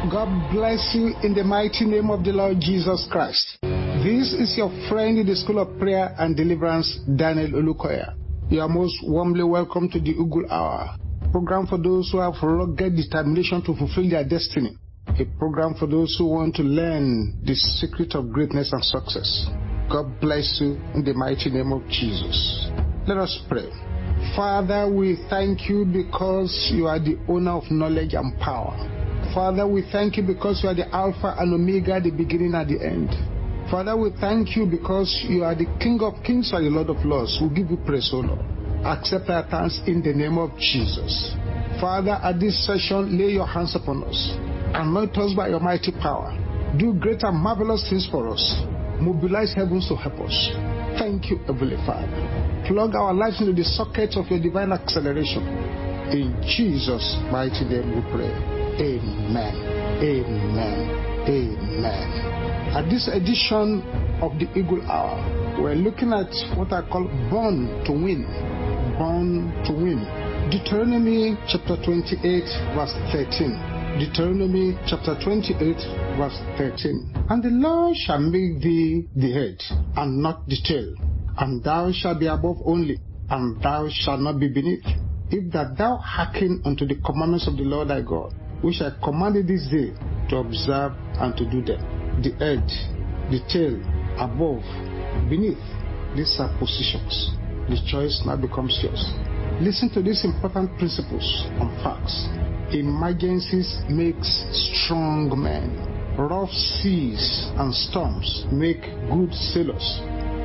God bless you in the mighty name of the Lord Jesus Christ. This is your friend in the School of Prayer and Deliverance, Daniel Olukoya. You are most warmly welcome to the Eagle Hour, a program for those who have rugged determination to fulfill their destiny, a program for those who want to learn the secret of greatness and success. God bless you in the mighty name of Jesus. Let us pray. Father, we thank you because you are the owner of knowledge and power. Father, we thank you because you are the Alpha and Omega, the beginning and the end. Father, we thank you because you are the King of Kings and the Lord of Lords. We give you praise, O Lord. Accept our thanks in the name of Jesus. Father, at this session, lay your hands upon us. Anoint us by your mighty power. Do great and marvelous things for us. Mobilize heavens to help us. Thank you, Heavenly Father. Plug our lives into the socket of your divine acceleration. In Jesus' mighty name we pray. Amen. Amen. Amen. At this edition of the Eagle Hour, we're looking at what I call Born to Win. Born to Win. Deuteronomy chapter 28 verse 13. Deuteronomy chapter 28 verse 13. And the Lord shall make thee the head, and not the tail. And thou shalt be above only, and thou shalt not be beneath. If that thou hearken unto the commandments of the Lord thy God, which I commanded this day to observe and to do them. The head, the tail, above, beneath. These are positions. The choice now becomes yours. Listen to these important principles and facts. Emergencies makes strong men. Rough seas and storms make good sailors.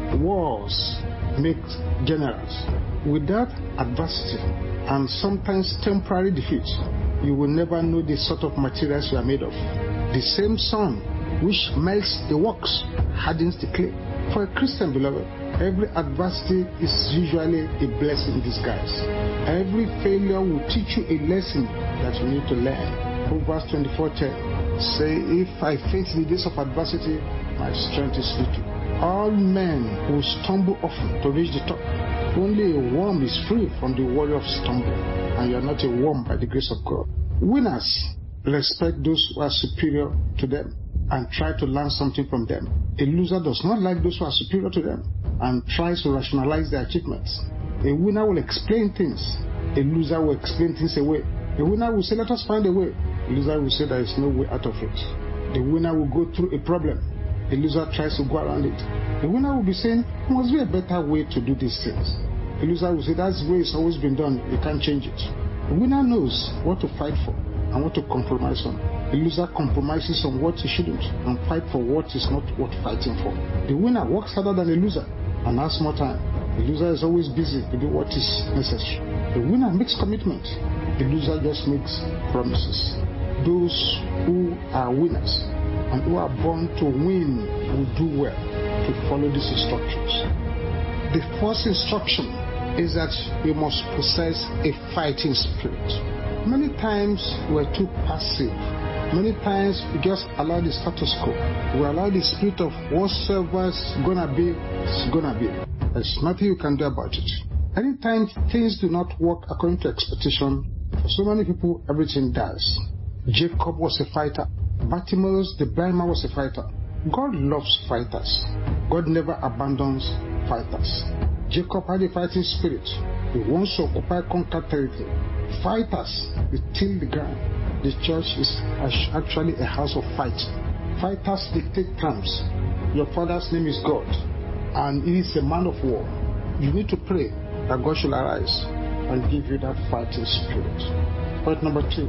Wars make generals. Without adversity and sometimes temporary defeat, you will never know the sort of materials you are made of. The same sun which melts the rocks hardens the clay. For a Christian, beloved, every adversity is usually a blessing in disguise. Every failure will teach you a lesson that you need to learn. Proverbs 24:10 say, if I face the days of adversity, my strength is little. All men will stumble often to reach the top. Only a worm is free from the worry of stumbling, and you are not a worm by the grace of God. Winners respect those who are superior to them and try to learn something from them. A loser does not like those who are superior to them and tries to rationalize their achievements. A winner will explain things. A loser will explain things away. A winner will say, let us find a way. A loser will say, there is no way out of it. The winner will go through a problem. A loser tries to go around it. The winner will be saying, there must be a better way to do these things. A loser will say, that's the way it's always been done. You can't change it. The winner knows what to fight for and what to compromise on. The loser compromises on what he shouldn't and fight for what is not worth fighting for. The winner works harder than the loser and has more time. The loser is always busy to do what is necessary. The winner makes commitment. The loser just makes promises. Those who are winners and who are born to win will do well to follow these instructions. The first instruction is that you must possess a fighting spirit. Many times we're too passive. Many times we just allow the status quo. We allow the spirit of whatsoever's gonna be, it's gonna be. There's nothing you can do about it. Anytime things do not work according to expectation, for so many people, everything dies. Jacob was a fighter. Bartimaeus, the blind man, was a fighter. God loves fighters. God never abandons fighters. Jacob had a fighting spirit. He wants to occupy conquered territory. Fighters, they till the ground. The church is actually a house of fighting. Fighters dictate terms. Your father's name is God, and he is a man of war. You need to pray that God shall arise and give you that fighting spirit. Point number 3,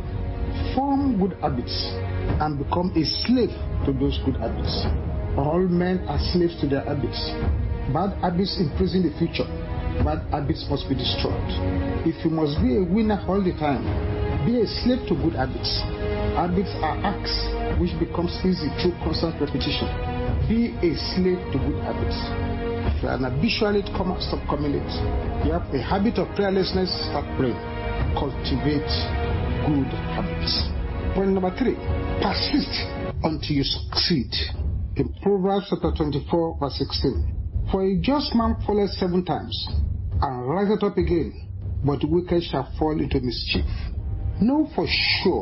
form good habits and become a slave to those good habits. All men are slaves to their habits. Bad habits imprison the future. Bad habits must be destroyed. If you must be a winner all the time, be a slave to good habits. Habits are acts which becomes easy through constant repetition. Be a slave to good habits. If you are an habitual latecomer, stop coming late. You have a habit of prayerlessness, start praying. Cultivate good habits. Point number 3, persist until you succeed. In Proverbs chapter 24 verse 16, for a just man falleth 7 times and riseth up again, but the wicked shall fall into mischief. Know for sure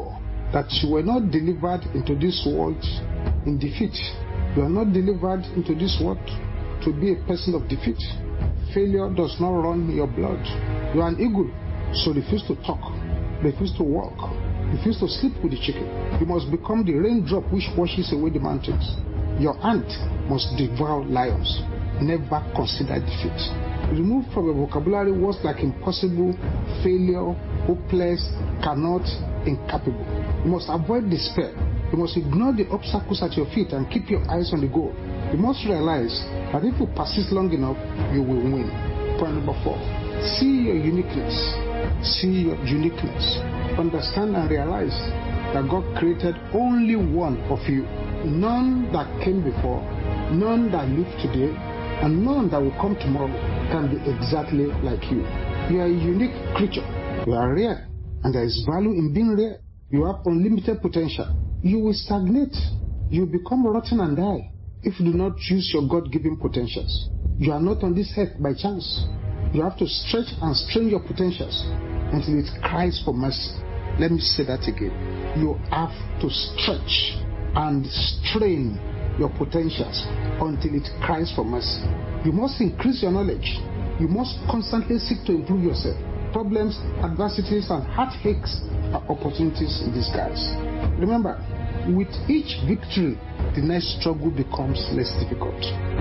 that you were not delivered into this world in defeat. You are not delivered into this world to be a person of defeat. Failure does not run in your blood. You are an eagle, so refuse to talk, refuse to walk, refuse to sleep with the chicken. You must become the raindrop which washes away the mountains. Your ant must devour lions. Never consider defeat. Remove from your vocabulary words like impossible, failure, hopeless, cannot, incapable. You must avoid despair. You must ignore the obstacles at your feet and keep your eyes on the goal. You must realize that if you persist long enough, you will win. Point number 4. See your uniqueness. See your uniqueness. Understand and realize that God created only one of you. None that came before, none that live today, and none that will come tomorrow can be exactly like you. You are a unique creature. You are rare, and there is value in being rare. You have unlimited potential. You will stagnate. You will become rotten and die if you do not use your God-given potentials. You are not on this earth by chance. You have to stretch and strain your potentials until it cries for mercy. Let me say that again. You have to stretch and strain your potentials until it cries for mercy. You must increase your knowledge. You must constantly seek to improve yourself. Problems, adversities, and heartaches are opportunities in disguise. Remember, with each victory, the next struggle becomes less difficult.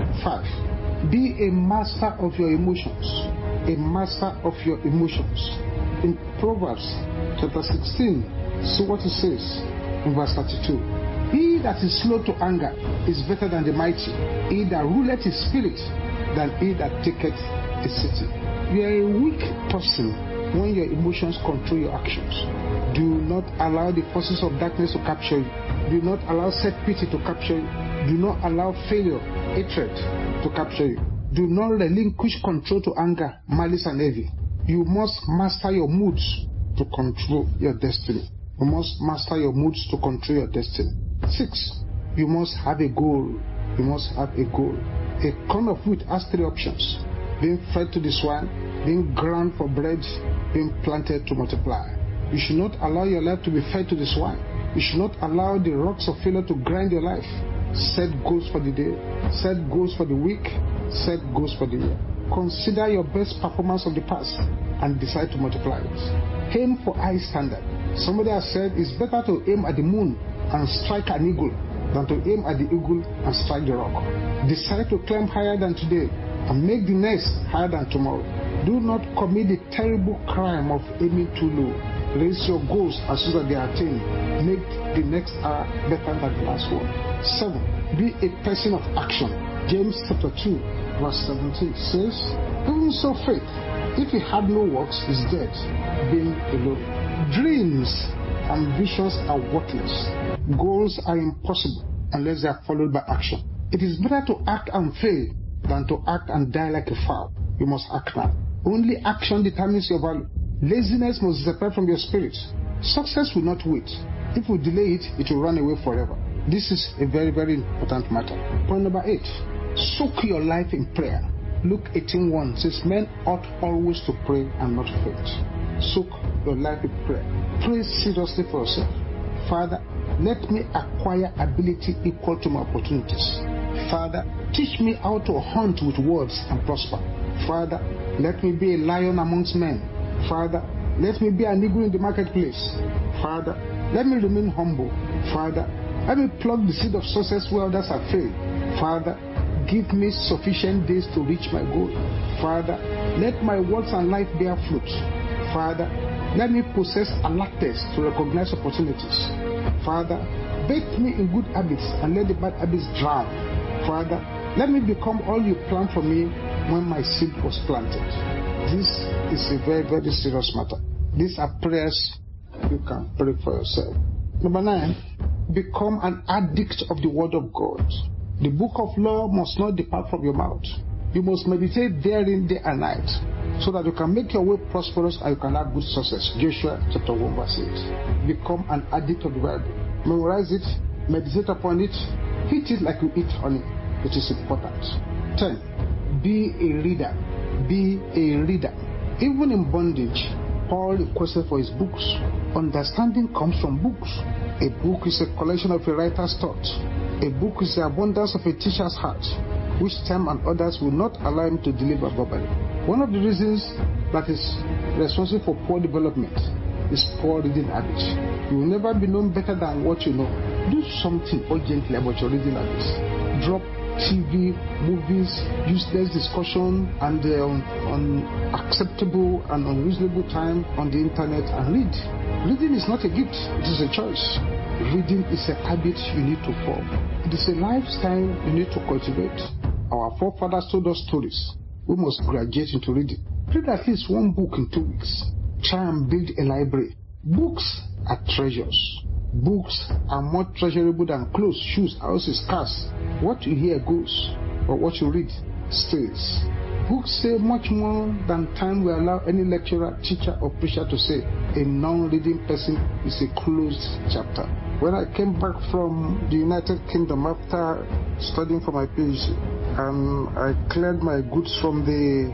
5. Be a master of your emotions. A master of your emotions. In Proverbs chapter 16, see what it says in verse 32. He that is slow to anger is better than the mighty. He that ruleth his spirit than he that taketh a city. You are a weak person when your emotions control your actions. Do not allow the forces of darkness to capture you. Do not allow self-pity to capture you. Do not allow failure, hatred to capture you. Do not relinquish control to anger, malice, and envy. You must master your moods to control your destiny. You must master your moods to control your destiny. 6. You must have a goal. You must have a goal. A corn of wheat has 3 options: being fed to the swine, being ground for bread, being planted to multiply. You should not allow your life to be fed to the swine. You should not allow the rocks of failure to grind your life. Set goals for the day. Set goals for the week. Set goals for the year. Consider your best performance of the past and decide to multiply it. Aim for high standard. Somebody has said it's better to aim at the moon and strike an eagle than to aim at the eagle and strike the rock. Decide to climb higher than today and make the next higher than tomorrow. Do not commit the terrible crime of aiming too low. Raise your goals as soon as they are attained. Make the next hour better than the last one. 7. Be a person of action. James chapter 2 verse 17 says, even so faith, if it had no works, is dead, being alone. Dreams and visions are worthless. Goals are impossible unless they are followed by action. It is better to act and fail than to act and die like a fowl. You must act now. Only action determines your value. Laziness must disappear from your spirit. Success will not wait. If we delay it, it will run away forever. This is a very, very important matter. Point number 8. Soak your life in prayer. Luke 18:1 says, men ought always to pray and not faint. Soak your life in prayer. Pray seriously for yourself. Father, let me acquire ability equal to my opportunities. Father, teach me how to hunt with words and prosper. Father, let me be a lion amongst men. Father, let me be an eagle in the marketplace. Father, let me remain humble. Father, let me pluck the seed of success where others have failed. Father, give me sufficient days to reach my goal. Father, let my words and life bear fruit. Father, let me possess alertness to recognize opportunities. Father, bathe me in good habits and let the bad habits drown. Father, let me become all you planned for me when my seed was planted. This is a very, very serious matter. These are prayers you can pray for yourself. Number 9, become an addict of the word of God. The book of law must not depart from your mouth. You must meditate therein day and night, so that you can make your way prosperous and you can have good success. Joshua chapter 1 verse 8. Become an addict of the Bible. Memorize it, meditate upon it, eat it like you eat honey. It is important. 10. Be a reader. Be a reader. Even in bondage, Paul requested for his books. Understanding comes from books. A book is a collection of a writer's thought. A book is the abundance of a teacher's heart, which time and others will not allow him to deliver verbally. One of the reasons that is responsible for poor development is poor reading habits. You will never be known better than what you know. Do something urgently about your reading habits. Drop TV, movies, useless discussion, and unacceptable and unreasonable time on the internet and read. Reading is not a gift, it is a choice. Reading is a habit you need to form. It is a lifestyle you need to cultivate. Our forefathers told us stories. We must graduate into reading. Read at least one book in 2 weeks. Try and build a library. Books are treasures. Books are more treasurable than clothes, shoes, houses, cars. What you hear goes, but what you read stays. Books say much more than time will allow any lecturer, teacher, or preacher to say. A non-reading person is a closed chapter. When I came back from the United Kingdom after studying for my PhD, I cleared my goods from the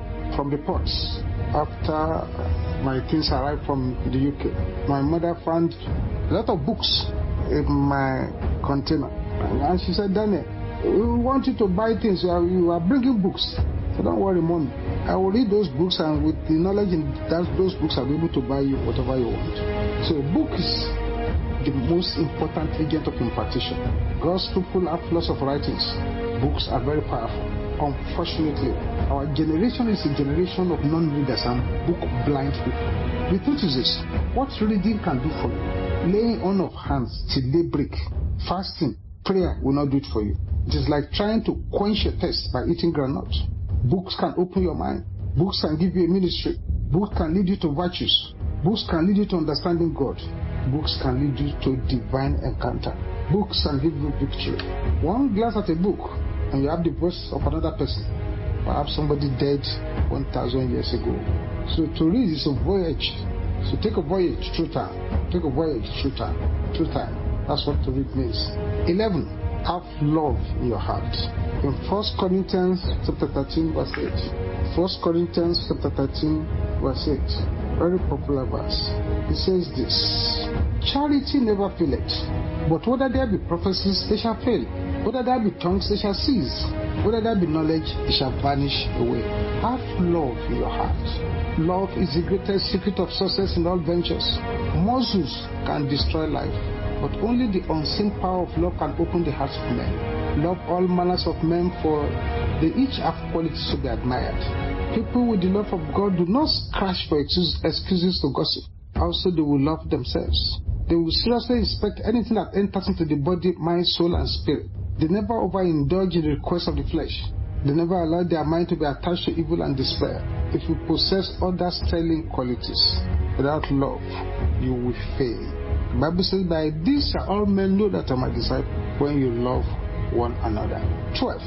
ports after my things arrived from the UK. My mother found a lot of books in my container, and she said, "Daniel, we want you to buy things. You are bringing books. So don't worry, Mommy. I will read those books, and with the knowledge in those books, I'll be able to buy you whatever you want." So a book is the most important agent of impartation. God's people have lots of writings. Books are very powerful. Unfortunately, our generation is a generation of non-readers and book-blind people. The truth is this: what reading can do for you, laying on of hands till daybreak, fasting, prayer will not do it for you. It is like trying to quench your thirst by eating granite. Books can open your mind. Books can give you a ministry. Books can lead you to virtues. Books can lead you to understanding God. Books can lead you to divine encounter. Books can give you victory. One glance at a book and you have the voice of another person, perhaps somebody dead 1,000 years ago. So to read is a voyage. So take a voyage through time. Take a voyage through time. Through time. That's what to read means. 11. Have love in your heart. In 1 Corinthians chapter 13 verse 8. 1 Corinthians chapter 13 verse 8. Very popular verse. It says this: charity never faileth, but whether there be prophecies, they shall fail. Whether there be tongues, they shall cease. Whether there be knowledge, it shall vanish away. Have love in your heart. Love is the greatest secret of success in all ventures. Muscles can destroy life, but only the unseen power of love can open the hearts of men. Love all manners of men, for they each have qualities to be admired. People with the love of God do not scratch for excuses to gossip. Also, they will love themselves. They will seriously inspect anything that enters into the body, mind, soul, and spirit. They never overindulge in the requests of the flesh. They never allow their mind to be attached to evil and despair. If you possess other sterling qualities without love, you will fail. The Bible says, "By this shall all men know that I am a disciple, when you love one another." 12.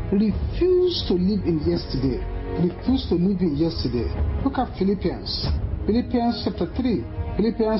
Refuse to live in yesterday. Refuse to live in yesterday. Look at Philippians. Philippians chapter 3. Philippians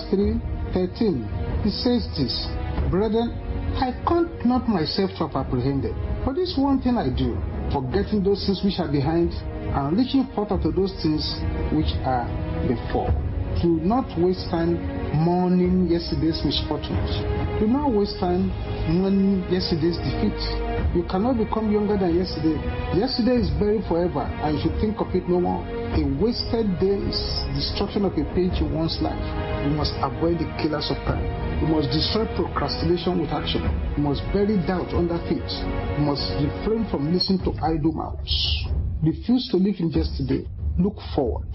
3:13. It says this: "Brethren, I count not myself to have apprehended, but this one thing I do, forgetting those things which are behind, and reaching forth unto those things which are before." Do not waste time mourning yesterday's misfortunes. Do not waste time mourning yesterday's defeat. You cannot become younger than yesterday. Yesterday is buried forever, and you should think of it no more. A wasted day is destruction of a page in one's life. We must avoid the killers of time. We must destroy procrastination with action. We must bury doubt under faith. We must refrain from listening to idle mouths. Refuse to live in yesterday. Look forward.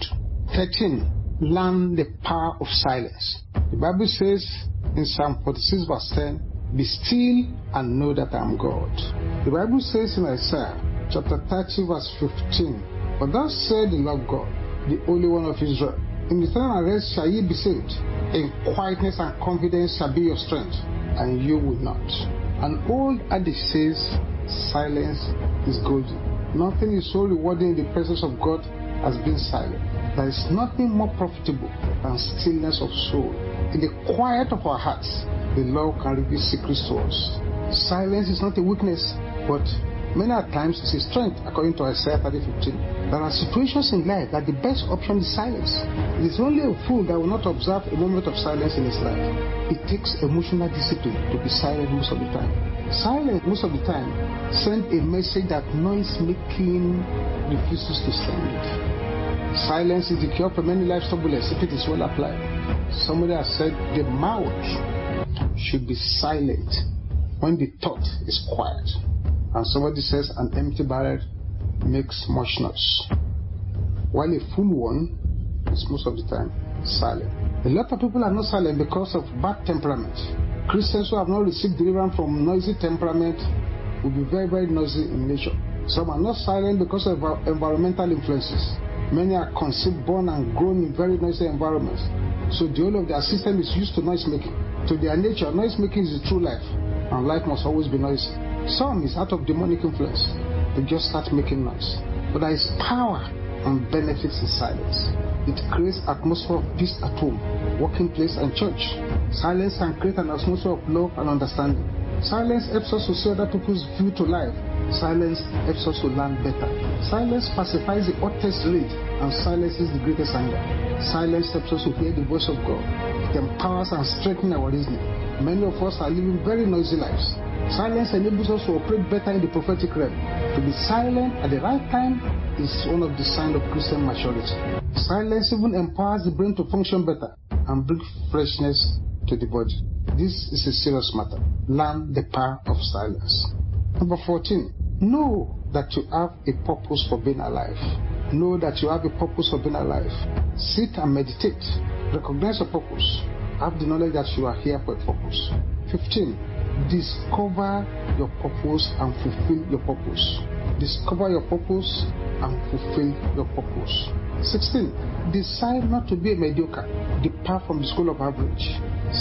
13. Learn the power of silence. The Bible says in Psalm 46 verse 10, "Be still and know that I am God." The Bible says in Isaiah chapter 30 verse 15, "But thus said the Lord God, the Holy One of Israel, in the time and rest shall ye be saved. In quietness and confidence shall be your strength, and you will not." An old adage says, silence is golden. Nothing is so rewarding in the presence of God as being silent. There is nothing more profitable than stillness of soul. In the quiet of our hearts, the Lord can reveal secrets to us. Silence is not a weakness, but many times it's a strength, according to Isaiah 30:15. There are situations in life that the best option is silence. It is only a fool that will not observe a moment of silence in his life. It takes emotional discipline to be silent most of the time. Silence most of the time sends a message that noise making refuses to send it. Silence is the cure for many life turbulence if it is well applied. Somebody has said the mouth should be silent when the thought is quiet. And somebody says an empty barrel makes much noise, while a full one is most of the time silent. A lot of people are not silent because of bad temperament. Christians who have not received deliverance from noisy temperament will be very, very noisy in nature. Some are not silent because of environmental influences. Many are conceived, born, and grown in very noisy environments. So the whole of their system is used to noise making. To their nature, noise making is the true life, and life must always be noisy. Some is out of demonic influence. They just start making noise. But there is power and benefits in silence. It creates atmosphere of peace at home, working place, and church. Silence can create an atmosphere of love and understanding. Silence helps us to see other people's view to life. Silence helps us to learn better. Silence pacifies the hottest rage, and silence is the greatest anger. Silence helps us to hear the voice of God. It empowers and strengthens our reasoning. Many of us are living very noisy lives. Silence enables us to operate better in the prophetic realm. To be silent at the right time is one of the signs of Christian maturity. Silence even empowers the brain to function better and bring freshness to the body. This is a serious matter. Learn the power of silence. Number 14. Know that you have a purpose for being alive. Know that you have a purpose for being alive. Sit and meditate. Recognize your purpose. Have the knowledge that you are here for a purpose. 15. Discover your purpose and fulfill your purpose. Discover your purpose and fulfill your purpose. 16. Decide not to be a mediocre. Depart from the school of average.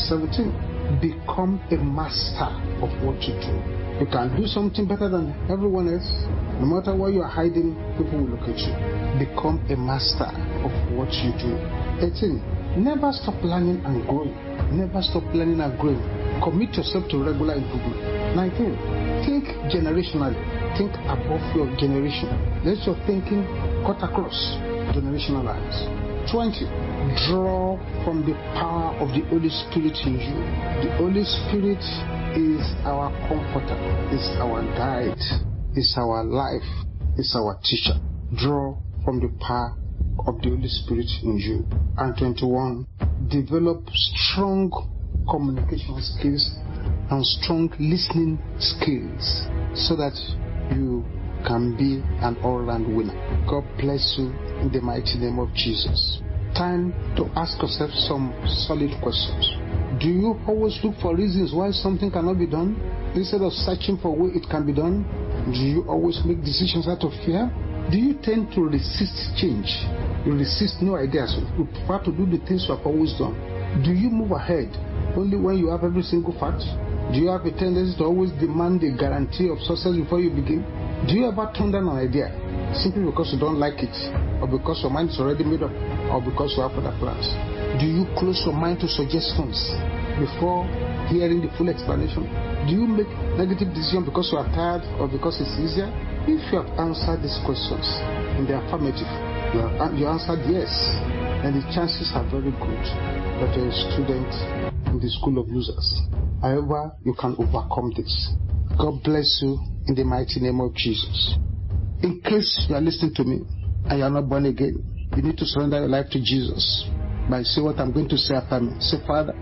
17. Become a master of what you do. You can do something better than everyone else. No matter where you are hiding, people will look at you. Become a master of what you do. 18. Never stop learning and growing. Never stop learning and growing. Commit yourself to regular improvement. 19. Think generationally. Think above your generation. Let your thinking cut across generational lines. 20. Draw from the power of the Holy Spirit in you. The Holy Spirit is our comforter, is our guide, is our life, is our teacher. Draw from the power of the Holy Spirit in you. And 21. Develop strong communication skills and strong listening skills so that you can be an all-round winner. God bless you in the mighty name of Jesus. Time to ask yourself some solid questions. Do you always look for reasons why something cannot be done instead of searching for where it can be done? Do you always make decisions out of fear? Do you tend to resist change? You resist new ideas. You prefer to do the things you have always done. Do you move ahead only when you have every single fact? Do you have a tendency to always demand a guarantee of success before you begin? Do you ever turn down an idea simply because you don't like it, or because your mind is already made up, or because you have other plans? Do you close your mind to suggestions before hearing the full explanation? Do you make negative decisions because you are tired or because it's easier? If you have answered these questions in the affirmative, you answered yes, then the chances are very good that you're a student in the school of losers. However, you can overcome this. God bless you in the mighty name of Jesus. In case you are listening to me and you are not born again, you need to surrender your life to Jesus by saying what I'm going to say after me. Say, Father,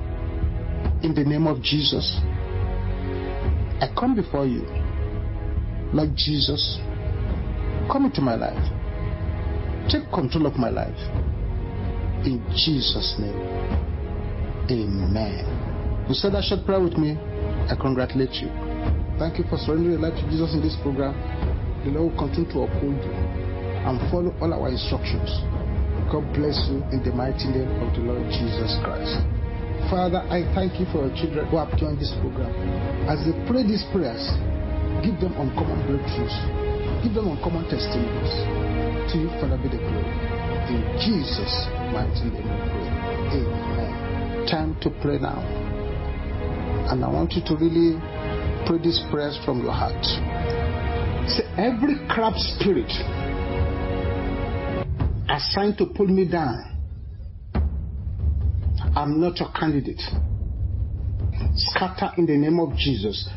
in the name of Jesus, I come before you. Lord Jesus, come into my life. Take control of my life. In Jesus' name, amen. You said that short prayer with me. I congratulate you. Thank you for surrendering your life to Jesus in this program. The Lord will continue to uphold you and follow all our instructions. God bless you in the mighty name of the Lord Jesus Christ. Father, I thank you for your children who have joined this program. As they pray these prayers, give them uncommon breakthroughs. Give them uncommon testimonies. To you, Father, be the glory. In Jesus' mighty name we pray. Amen. Time to pray now. And I want you to really pray these prayers from your heart. Say, every crab spirit assigned to pull me down, I'm not your candidate. Scatter in the name of Jesus.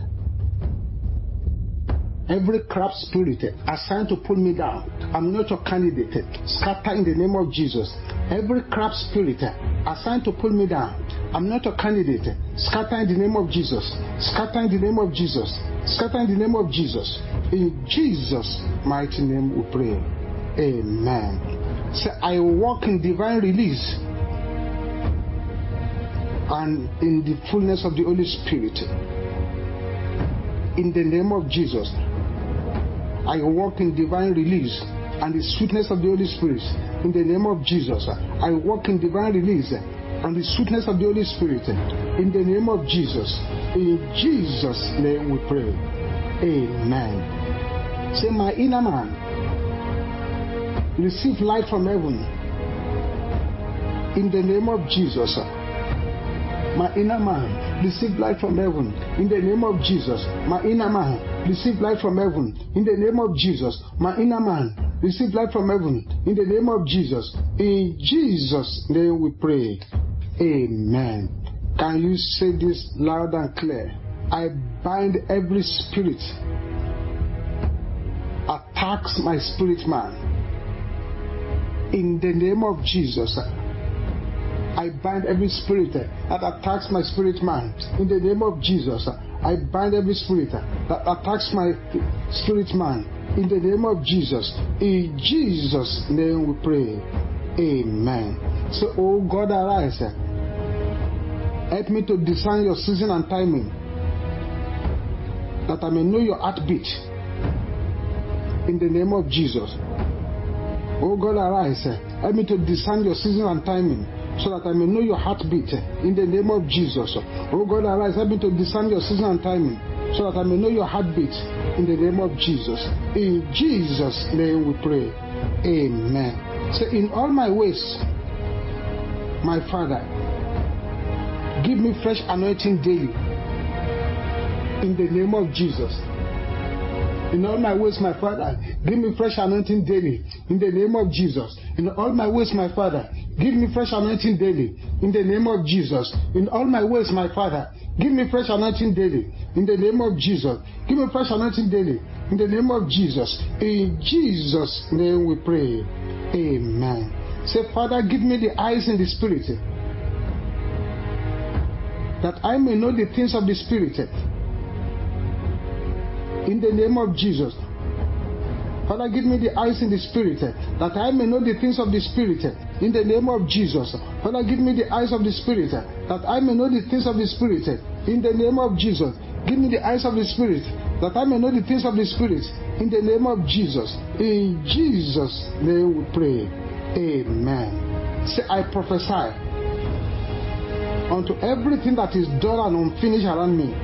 Every crab spirit assigned to pull me down, I'm not your candidate. Scatter in the name of Jesus. Every crab spirit assigned to pull me down, I'm not your candidate. Scatter in the name of Jesus. Scatter in the name of Jesus. Scatter in the name of Jesus. In Jesus' mighty name we pray. Amen. Say, I walk in divine release and in the fullness of the Holy Spirit. In the name of Jesus, I walk in divine release and the sweetness of the Holy Spirit. In the name of Jesus, I walk in divine release and the sweetness of the Holy Spirit. In the name of Jesus. In Jesus' name we pray. Amen. Say, my inner man, receive light from heaven. In the name of Jesus. My inner man, receive light from heaven. In the name of Jesus. My inner man, receive light from heaven. In the name of Jesus. My inner man, receive light from heaven. In the name of Jesus. In Jesus' name we pray. Amen. Can you say this loud and clear? I bind every spirit attacks my spirit man. In the name of Jesus. I bind every spirit that attacks my spirit man. In the name of Jesus, I bind every spirit that attacks my spirit man. In the name of Jesus. In Jesus' name we pray. Amen. So, oh God, arise. Help me to discern your season and timing, that I may know your heartbeat. In the name of Jesus. Oh God, arise. Help me to discern your season and timing, so that I may know your heartbeat. In the name of Jesus. Oh God, arise. Help me to discern your season and timing, so that I may know your heartbeat. In the name of Jesus. In Jesus' name we pray. Amen. Say, in all my ways, my Father, give me fresh anointing daily. In the name of Jesus. In all my ways, my Father, give me fresh anointing daily. In the name of Jesus. In all my ways, my Father, give me fresh anointing daily. In the name of Jesus. In all my ways, my Father, give me fresh anointing daily. In the name of Jesus. Give me fresh anointing daily. In the name of Jesus. In Jesus' name we pray. Amen. Say, Father, give me the eyes in the Spirit, that I may know the things of the Spirit. In the name of Jesus. Father, give me the eyes in the Spirit, that I may know the things of the Spirit. In the name of Jesus. Father, give me the eyes of the Spirit, that I may know the things of the Spirit. In the name of Jesus. Give me the eyes of the Spirit, that I may know the things of the Spirit. In the name of Jesus. In Jesus' name we pray. Amen. Say, I prophesy unto everything that is dull and unfinished around me,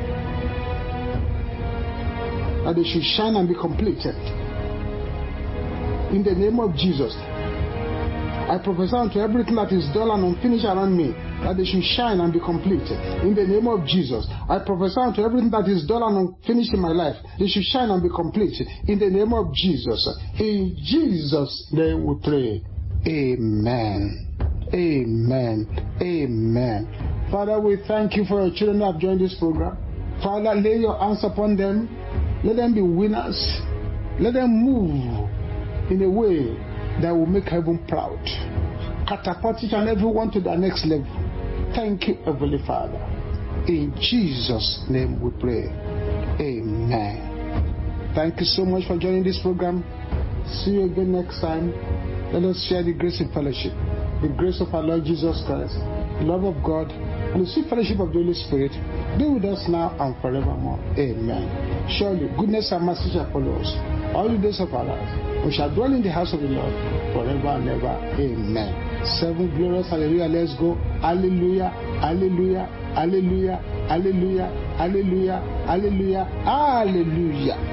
that they should shine and be completed. In the name of Jesus. I prophesy unto everything that is dull and unfinished around me, that they should shine and be complete. In the name of Jesus. I prophesy unto everything that is dull and unfinished in my life, they should shine and be complete. In the name of Jesus. In Jesus' name we pray. Amen. Amen. Amen. Father, we thank you for your children who have joined this program. Father, lay your hands upon them. Let them be winners. Let them move in a way that will make heaven proud. Catapult each and everyone to the next level. Thank you, Heavenly Father. In Jesus' name we pray. Amen. Thank you so much for joining this program. See you again next time. Let us share the grace in fellowship. The grace of our Lord Jesus Christ, the love of God, and the sweet fellowship of the Holy Spirit be with us now and forevermore. Amen. Surely goodness and mercy shall follow us all the days of our life. We shall dwell in the house of the Lord forever and ever. Amen. 7 glorious hallelujah. Let's go. Hallelujah. Hallelujah. Hallelujah. Hallelujah. Hallelujah. Hallelujah. Hallelujah.